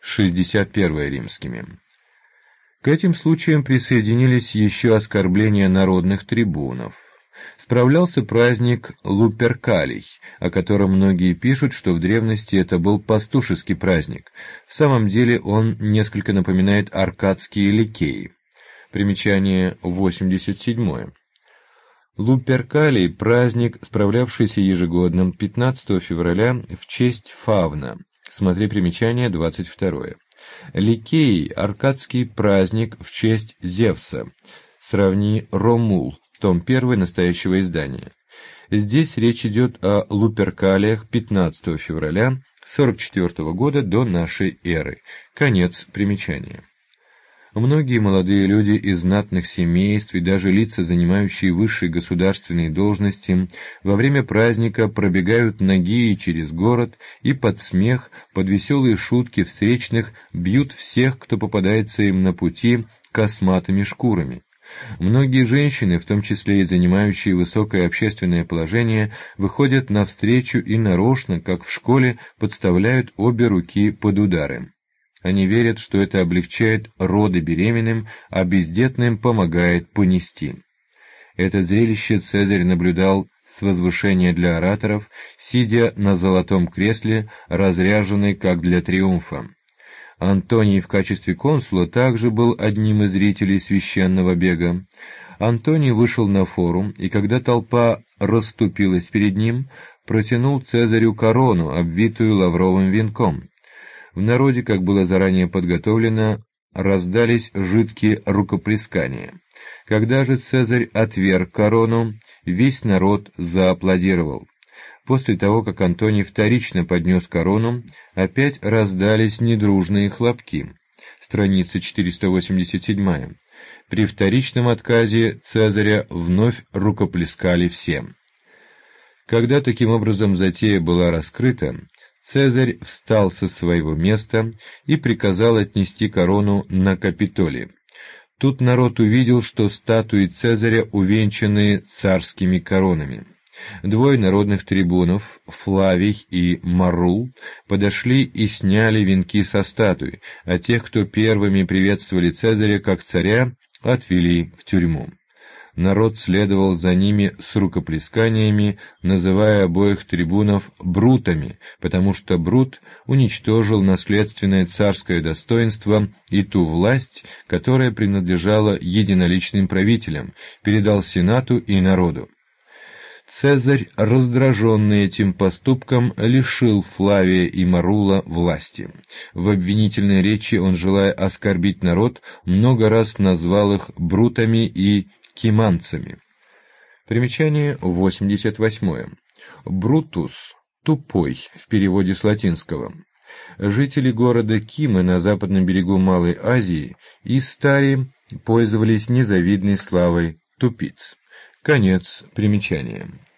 61 римскими. К этим случаям присоединились еще оскорбления народных трибунов. Справлялся праздник Луперкалий, о котором многие пишут, что в древности это был пастушеский праздник. В самом деле он несколько напоминает аркадские ликеи. Примечание 87. Луперкалий – праздник, справлявшийся ежегодно 15 февраля в честь Фавна. Смотри примечание 22. Ликей – аркадский праздник в честь Зевса. Сравни Ромул, том 1 настоящего издания. Здесь речь идет о Луперкалиях 15 февраля 44 года до нашей эры. Конец примечания. Многие молодые люди из знатных семейств и даже лица, занимающие высшие государственные должности, во время праздника пробегают нагие через город и под смех, под веселые шутки встречных бьют всех, кто попадается им на пути, косматыми шкурами. Многие женщины, в том числе и занимающие высокое общественное положение, выходят навстречу и нарочно, как в школе, подставляют обе руки под удары. Они верят, что это облегчает роды беременным, а бездетным помогает понести. Это зрелище Цезарь наблюдал с возвышения для ораторов, сидя на золотом кресле, разряженный как для триумфа. Антоний в качестве консула также был одним из зрителей священного бега. Антоний вышел на форум, и когда толпа расступилась перед ним, протянул Цезарю корону, обвитую лавровым венком. В народе, как было заранее подготовлено, раздались жидкие рукоплескания. Когда же Цезарь отверг корону, весь народ зааплодировал. После того, как Антоний вторично поднес корону, опять раздались недружные хлопки. Страница 487. При вторичном отказе Цезаря вновь рукоплескали все. Когда таким образом затея была раскрыта, Цезарь встал со своего места и приказал отнести корону на Капитолий. Тут народ увидел, что статуи Цезаря увенчаны царскими коронами. Двое народных трибунов, Флавий и Марул, подошли и сняли венки со статуи, а тех, кто первыми приветствовали Цезаря как царя, отвели в тюрьму. Народ следовал за ними с рукоплесканиями, называя обоих трибунов брутами, потому что Брут уничтожил наследственное царское достоинство и ту власть, которая принадлежала единоличным правителям, передал Сенату и народу. Цезарь, раздраженный этим поступком, лишил Флавия и Марула власти. В обвинительной речи он, желая оскорбить народ, много раз назвал их брутами и киманцами. Примечание 88. Брутус – тупой, в переводе с латинского. Жители города Кимы на западном берегу Малой Азии и старе пользовались незавидной славой тупиц. Конец примечания.